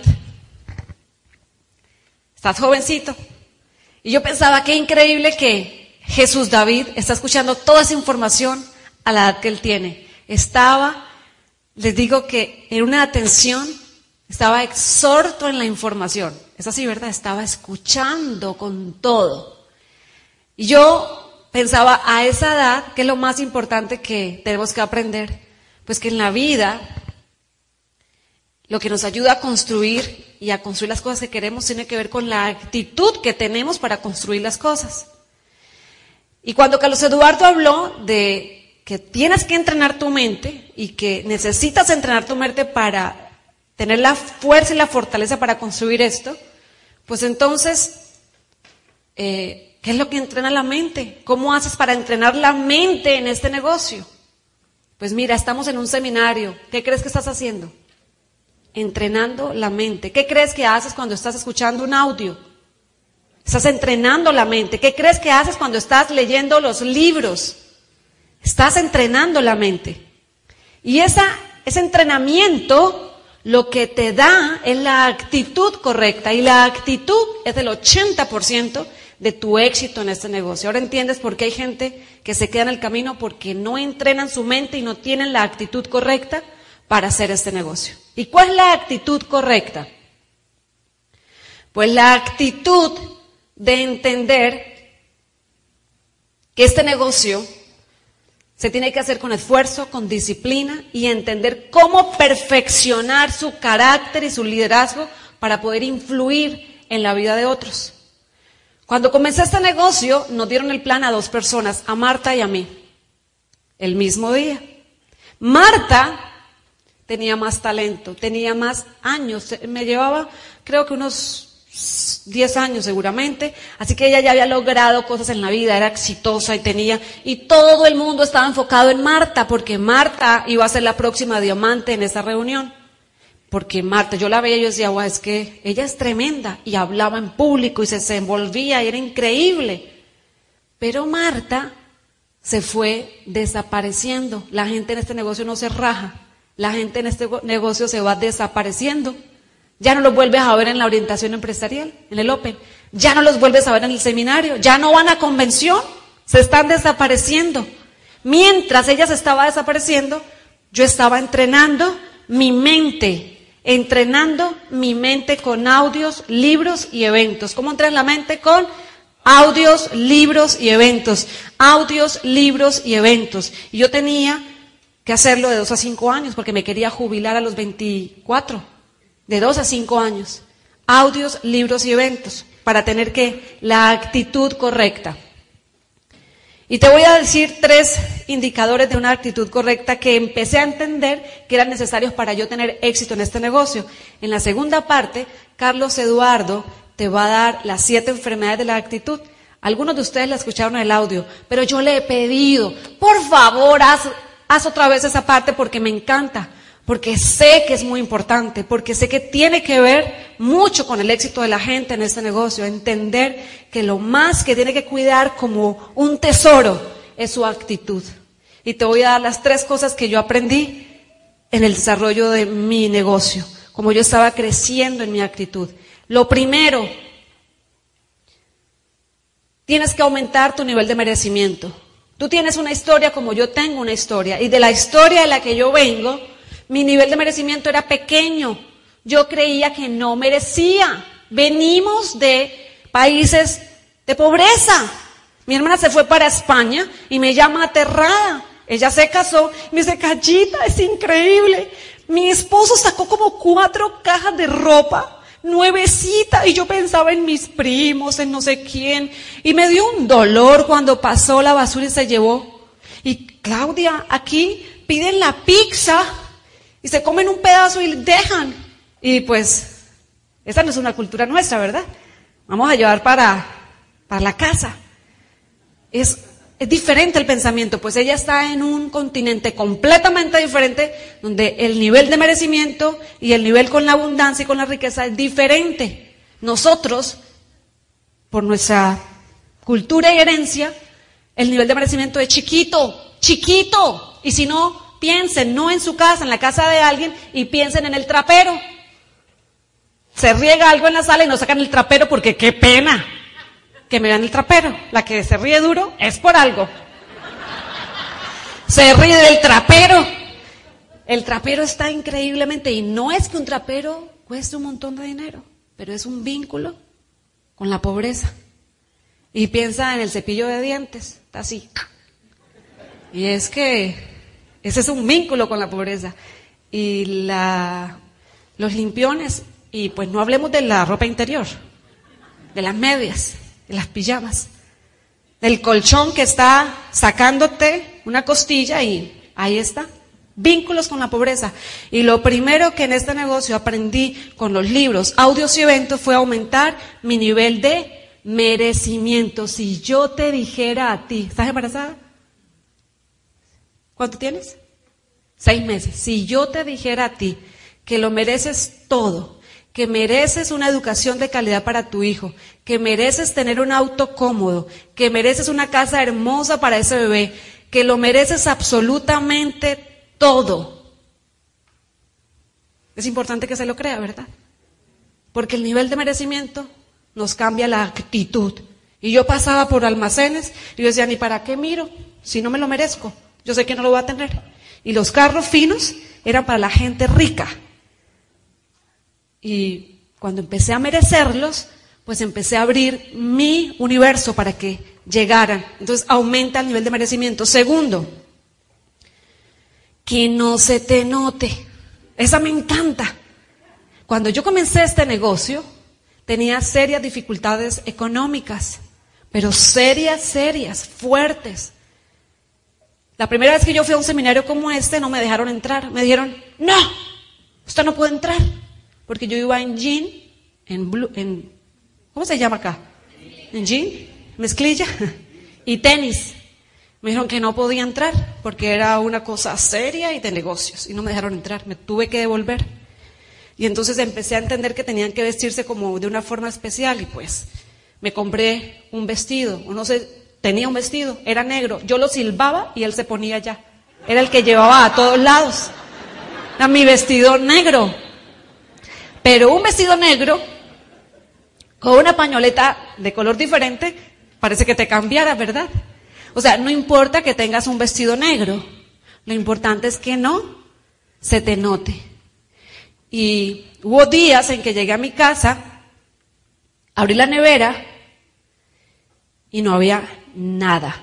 [SPEAKER 1] Estás jovencito. Y yo pensaba, qué increíble que Jesús David está escuchando toda esa información a la edad que él tiene. Estaba, les digo que en una atención, estaba exhorto en la información. Es así, ¿verdad? Estaba escuchando con todo. Y yo pensaba a esa edad, ¿qué es lo más importante que tenemos que aprender? Pues que en la vida, lo que nos ayuda a construir y a construir las cosas que queremos tiene que ver con la actitud que tenemos para construir las cosas. Y cuando Carlos Eduardo habló de que tienes que entrenar tu mente y que necesitas entrenar tu mente para tener la fuerza y la fortaleza para construir esto, pues entonces, ¿qué es lo que entrena la mente? ¿Cómo haces para entrenar la mente en este negocio? Pues mira, estamos en un seminario. ¿Qué crees que estás haciendo? Entrenando la mente. ¿Qué crees que haces cuando estás escuchando un audio? Estás entrenando la mente. ¿Qué crees que haces cuando estás leyendo los libros? Estás entrenando la mente. Y ese entrenamiento lo que te da es la actitud correcta. Y la actitud es del 80% de tu éxito en este negocio. Ahora entiendes por qué hay gente que se queda en el camino porque no entrenan su mente y no tienen la actitud correcta para hacer este negocio. ¿Y cuál es la actitud correcta? Pues la actitud de entender que este negocio se tiene que hacer con esfuerzo, con disciplina y entender cómo perfeccionar su carácter y su liderazgo para poder influir en la vida de otros. Cuando comencé este negocio, nos dieron el plan a 2 personas, a Marta y a mí, el mismo día. Marta tenía más talento, tenía más años, me llevaba creo que unos 10 años seguramente, así que ella ya había logrado cosas en la vida, era exitosa y todo el mundo estaba enfocado en Marta, porque Marta iba a ser la próxima diamante en esa reunión. Porque Marta, yo la veía y yo decía, guau, es que ella es tremenda, y hablaba en público y se desenvolvía y era increíble. Pero Marta se fue desapareciendo. La gente en este negocio no se raja, la gente en este negocio se va desapareciendo. Ya no lo vuelves a ver en la orientación empresarial, en el Open. Ya no los vuelves a ver en el seminario, ya no van a convención, se están desapareciendo. Mientras ella se estaba desapareciendo, yo estaba entrenando mi mente con audios, libros y eventos. ¿Cómo entrenas la mente? Con audios, libros y eventos. Audios, libros y eventos. Y yo tenía que hacerlo de 2 a 5 años porque me quería jubilar a los 24. De 2 a 5 años. Audios, libros y eventos. Para tener la actitud correcta. Y te voy a decir 3 indicadores de una actitud correcta que empecé a entender que eran necesarios para yo tener éxito en este negocio. En la segunda parte, Carlos Eduardo te va a dar las 7 enfermedades de la actitud. Algunos de ustedes la escucharon en el audio, pero yo le he pedido, por favor, haz otra vez esa parte porque me encanta, porque sé que es muy importante, porque sé que tiene que ver mucho con el éxito de la gente en este negocio, entender que lo más que tiene que cuidar como un tesoro es su actitud. Y te voy a dar las 3 cosas que yo aprendí en el desarrollo de mi negocio, como yo estaba creciendo en mi actitud. Lo primero, tienes que aumentar tu nivel de merecimiento. Tú tienes una historia como yo tengo una historia, y de la historia de la que yo vengo, mi nivel de merecimiento era pequeño. Yo creía que no merecía. Venimos de países de pobreza. Mi hermana se fue para España y me llama aterrada. Ella se casó y me dice, Callita, es increíble. Mi esposo sacó como 4 cajas de ropa, nuevecita, y yo pensaba en mis primos, en no sé quién. Y me dio un dolor cuando pasó la basura y se llevó. Y Claudia, aquí piden la pizza y se comen un pedazo y dejan. Y pues, esa no es una cultura nuestra, ¿verdad? Vamos a llevar para la casa. Es diferente el pensamiento, pues ella está en un continente completamente diferente, donde el nivel de merecimiento y el nivel con la abundancia y con la riqueza es diferente. Nosotros, por nuestra cultura y herencia, el nivel de merecimiento es chiquito, chiquito. Y si no, piensen no en su casa, en la casa de alguien, y piensen en el trapero. Se riega algo en la sala y no sacan el trapero porque qué pena que me vean el trapero. La que se ríe duro es por algo. Se ríe del trapero. El trapero está increíblemente, y no es que un trapero cueste un montón de dinero, pero es un vínculo con la pobreza. Y piensa en el cepillo de dientes, está así. Y es que ese es un vínculo con la pobreza. Y los limpiones, y pues no hablemos de la ropa interior, de las medias, de las pijamas, del colchón que está sacándote una costilla, y ahí está. Vínculos con la pobreza. Y lo primero que en este negocio aprendí con los libros, audios y eventos fue aumentar mi nivel de merecimiento. Si yo te dijera a ti, ¿estás embarazada? ¿Cuánto tienes? 6 meses. Si yo te dijera a ti que lo mereces todo, que mereces una educación de calidad para tu hijo, que mereces tener un auto cómodo, que mereces una casa hermosa para ese bebé, que lo mereces absolutamente todo. Es importante que se lo crea, ¿verdad? Porque el nivel de merecimiento nos cambia la actitud. Y yo pasaba por almacenes y yo decía, ¿ni para qué miro si no me lo merezco? Yo sé que no lo voy a tener. Y los carros finos eran para la gente rica. Y cuando empecé a merecerlos, pues empecé a abrir mi universo para que llegaran. Entonces aumenta el nivel de merecimiento. Segundo, que no se te note. Esa me encanta. Cuando yo comencé este negocio, tenía serias dificultades económicas, pero serias, fuertes. La primera vez que yo fui a un seminario como este, no me dejaron entrar. Me dijeron, no, usted no puede entrar. Porque yo iba en jean, ¿cómo se llama acá? En jean, mezclilla y tenis. Me dijeron que no podía entrar porque era una cosa seria y de negocios. Y no me dejaron entrar, me tuve que devolver. Y entonces empecé a entender que tenían que vestirse como de una forma especial. Y pues me compré un vestido, o no sé, tenía un vestido, era negro. Yo lo silbaba y él se ponía allá. Era el que llevaba a todos lados. Era mi vestido negro. Pero un vestido negro O una pañoleta de color diferente, parece que te cambiara, ¿verdad? O sea, no importa que tengas un vestido negro, lo importante es que no se te note. Y hubo días en que llegué a mi casa, abrí la nevera y no había nada.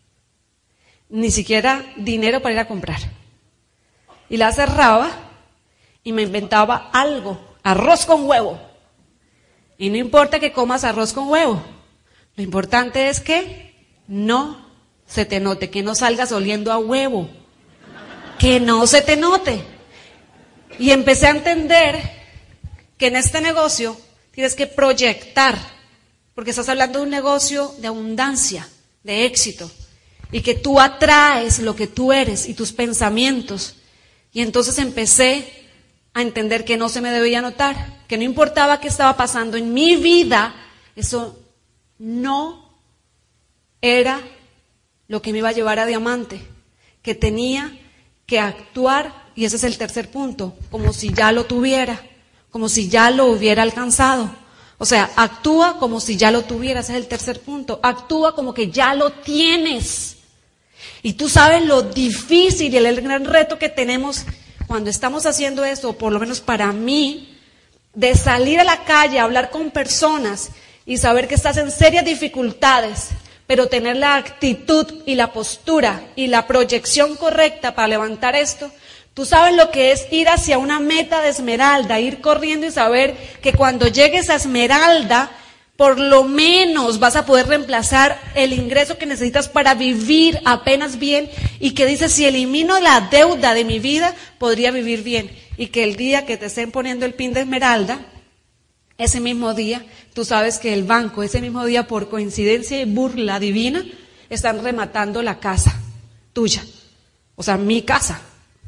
[SPEAKER 1] Ni siquiera dinero para ir a comprar. Y la cerraba y me inventaba algo, arroz con huevo. Y no importa que comas arroz con huevo, lo importante es que no se te note, que no salgas oliendo a huevo, que no se te note. Y empecé a entender que en este negocio tienes que proyectar, porque estás hablando de un negocio de abundancia, de éxito, y que tú atraes lo que tú eres y tus pensamientos. Y entonces empecé a entender que no se me debía notar, que no importaba qué estaba pasando en mi vida, eso no era lo que me iba a llevar a diamante, que tenía que actuar, y ese es el tercer punto, como si ya lo tuviera, como si ya lo hubiera alcanzado. O sea, actúa como si ya lo tuvieras, ese es el tercer punto, actúa como que ya lo tienes. Y tú sabes lo difícil y el gran reto que tenemos cuando estamos haciendo esto, por lo menos para mí, de salir a la calle a hablar con personas y saber que estás en serias dificultades, pero tener la actitud y la postura y la proyección correcta para levantar esto. Tú sabes lo que es ir hacia una meta de esmeralda, ir corriendo y saber que cuando llegues a esmeralda, por lo menos vas a poder reemplazar el ingreso que necesitas para vivir apenas bien, y que dices, si elimino la deuda de mi vida, podría vivir bien. Y que el día que te estén poniendo el pin de esmeralda, ese mismo día, tú sabes que el banco, ese mismo día, por coincidencia y burla divina, están rematando la casa tuya. O sea, mi casa,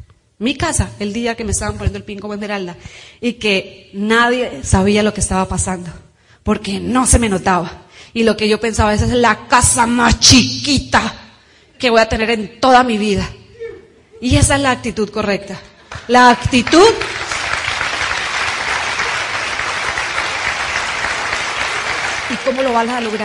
[SPEAKER 1] el día que me estaban poniendo el pin como esmeralda, y que nadie sabía lo que estaba pasando, porque no se me notaba. Y lo que yo pensaba, esa es la casa más chiquita que voy a tener en toda mi vida. Y esa es la actitud correcta. La actitud ¿y cómo lo vas a lograr?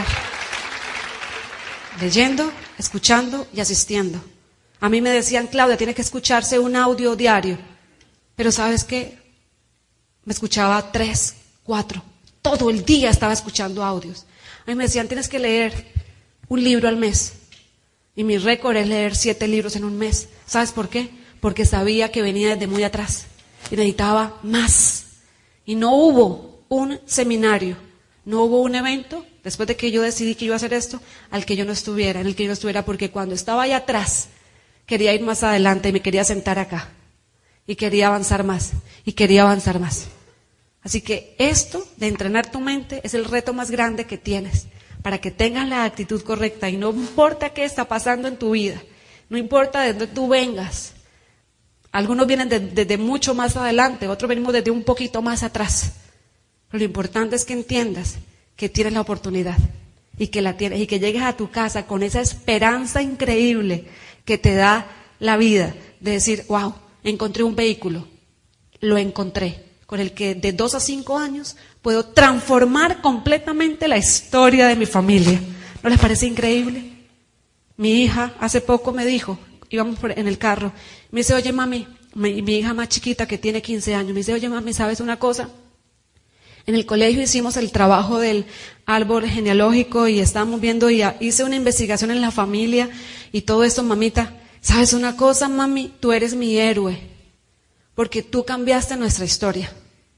[SPEAKER 1] Leyendo, escuchando y asistiendo. A mí me decían, Claudia, tiene que escucharse un audio diario. Pero ¿sabes qué? Me escuchaba 3, 4. Todo el día estaba escuchando audios. A mí me decían, tienes que leer un libro al mes. Y mi récord es leer 7 libros en un mes. ¿Sabes por qué? Porque sabía que venía desde muy atrás y necesitaba más. Y no hubo un seminario, no hubo un evento, después de que yo decidí que iba a hacer esto, en el que yo no estuviera, porque cuando estaba allá atrás, quería ir más adelante y me quería sentar acá. Y quería avanzar más, y quería avanzar más. Así que esto de entrenar tu mente es el reto más grande que tienes, para que tengas la actitud correcta, y no importa qué está pasando en tu vida, no importa de dónde tú vengas. Algunos vienen desde mucho más adelante, otros venimos desde un poquito más atrás. Pero lo importante es que entiendas que tienes la oportunidad y que la tienes, y que llegues a tu casa con esa esperanza increíble que te da la vida de decir, wow, encontré un vehículo, lo encontré, con el que de 2 a 5 años puedo transformar completamente la historia de mi familia. ¿No les parece increíble? Mi hija hace poco me dijo, íbamos en el carro, me dice, oye mami, mi hija más chiquita que tiene 15 años, me dice, oye mami, ¿sabes una cosa? En el colegio hicimos el trabajo del árbol genealógico y estábamos viendo, y hice una investigación en la familia y todo esto, mamita. ¿Sabes una cosa, mami? Tú eres mi héroe, porque tú cambiaste nuestra historia.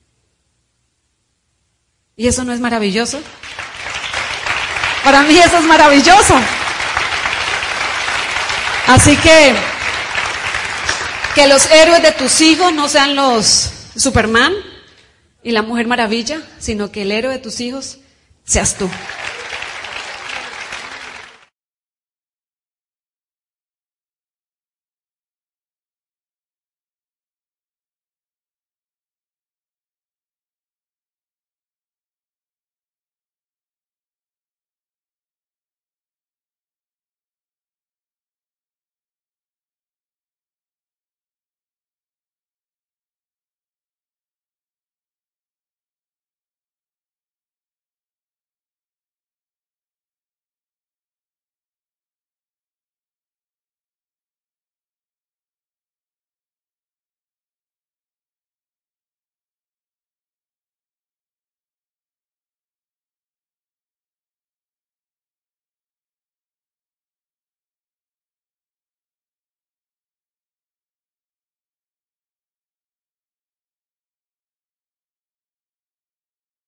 [SPEAKER 1] ¿Y eso no es maravilloso? Para mí eso es maravilloso. Así que los héroes de tus hijos no sean los Superman y la Mujer Maravilla, sino que el héroe de tus hijos seas tú.